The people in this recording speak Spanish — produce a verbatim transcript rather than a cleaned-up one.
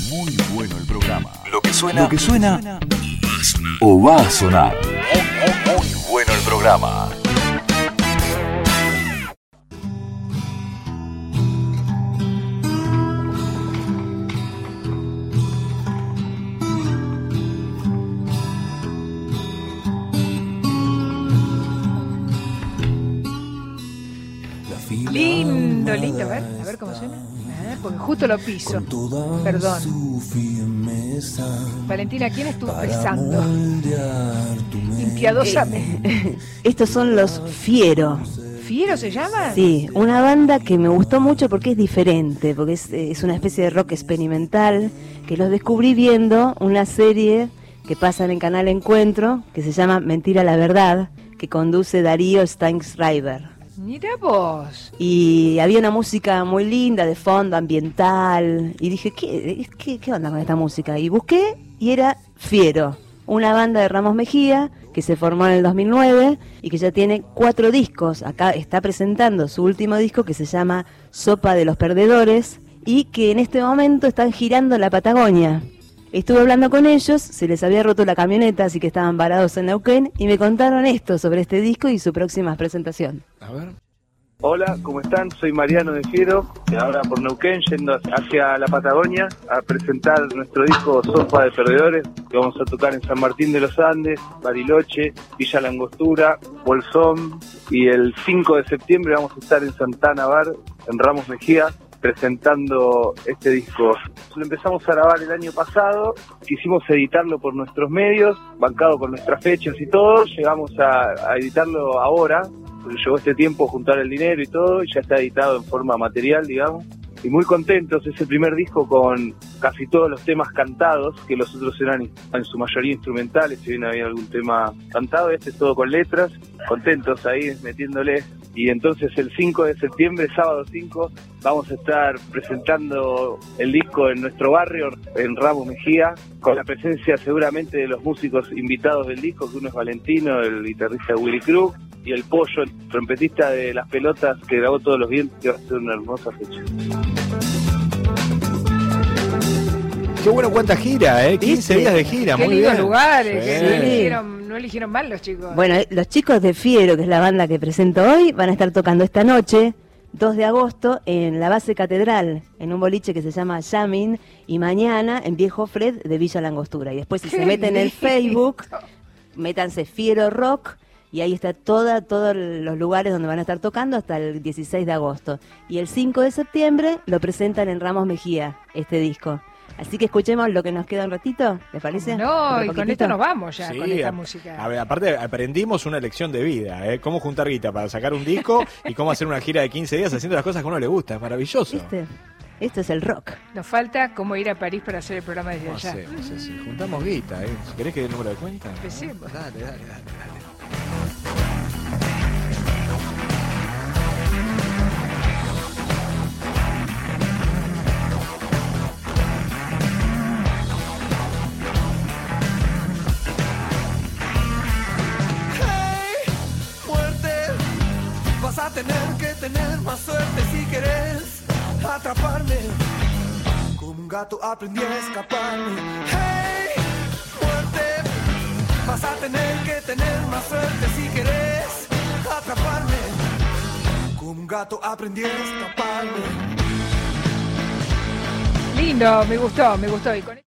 Muy bueno el programa. Lo que suena, lo que suena o va a sonar. Muy, muy, muy bueno el programa. Lindo, lindo, a ver, a ver cómo suena. A ver, porque justo lo piso. Perdón. Valentina, ¿quién estuvo pesando? Impiadosamente. Estos son los Fiero. ¿Fiero se llama? Sí, una banda que me gustó mucho porque es diferente, porque es, es una especie de rock experimental, que los descubrí viendo una serie que pasa en el canal Encuentro, que se llama Mentira la Verdad, que conduce Darío Steinschreiber. Mira vos. Y había una música muy linda de fondo, ambiental, y dije, ¿qué, qué, qué onda con esta música? Y busqué, y era Fiero, una banda de Ramos Mejía, que se formó en el dos mil nueve, y que ya tiene cuatro discos. Acá está presentando su último disco, que se llama Sopa de los Perdedores, y que en este momento están girando la Patagonia. Estuve hablando con ellos, se les había roto la camioneta, así que estaban varados en Neuquén, y me contaron esto sobre este disco y su próxima presentación. A ver. Hola, ¿cómo están? Soy Mariano de Fiero, ahora por Neuquén, yendo hacia la Patagonia a presentar nuestro disco Sopa de Perdedores, que vamos a tocar en San Martín de los Andes, Bariloche, Villa La Angostura, Bolsón, y el cinco de septiembre vamos a estar en Santana Bar, en Ramos Mejía, presentando este disco. Lo empezamos a grabar el año pasado, quisimos editarlo por nuestros medios, bancado con nuestras fechas y todo, llegamos a, a editarlo ahora, llevó este tiempo juntar el dinero y todo, y ya está editado en forma material, digamos, y muy contentos. Es el primer disco con casi todos los temas cantados, que los otros eran en su mayoría instrumentales, si bien había algún tema cantado, este es todo con letras, contentos ahí metiéndole. Y entonces el cinco de septiembre, sábado cinco, vamos a estar presentando el disco en nuestro barrio, en Ramos Mejía, con la presencia seguramente de los músicos invitados del disco, que uno es Valentino, el guitarrista de Willy Crook, y el Pollo, el trompetista de Las Pelotas, que grabó Todos los Vientos, que va a ser una hermosa fecha. Qué bueno, cuánta gira, ¿eh? quince días de gira, Qué muy lindos bien. lugares, Sí. que no eligieron, no eligieron mal los chicos. Bueno, los chicos de Fiero, que es la banda que presento hoy, van a estar tocando esta noche, dos de agosto, en la base Catedral, en un boliche que se llama Yamin, y mañana en Viejo Fred de Villa La Angostura. Y después, si Qué se meten en el lindo. Facebook, métanse Fiero Rock, y ahí está toda, todos los lugares donde van a estar tocando hasta el dieciséis de agosto. Y el cinco de septiembre lo presentan en Ramos Mejía, este disco. Así que escuchemos lo que nos queda un ratito, ¿les parece? No, Otro y con poquitito. esto nos vamos ya, Sí, con esta a, música. a ver, aparte aprendimos una lección de vida, ¿eh? Cómo juntar guita para sacar un disco y cómo hacer una gira de quince días haciendo las cosas que a uno le gusta, es maravilloso. ¿Viste? Esto es el rock. Nos falta cómo ir a París para hacer el programa desde No allá. sé, no sé si juntamos guita, ¿eh? Si querés que dé el número de cuenta. Empecemos. Dale, dale, dale, dale. Vas a tener que tener más suerte si querés atraparme. Como un gato aprendí a escaparme. Hey, muerte. Vas a tener que tener más suerte si querés atraparme. Como un gato aprendí a escaparme. Lindo, me gustó, me gustó. Y con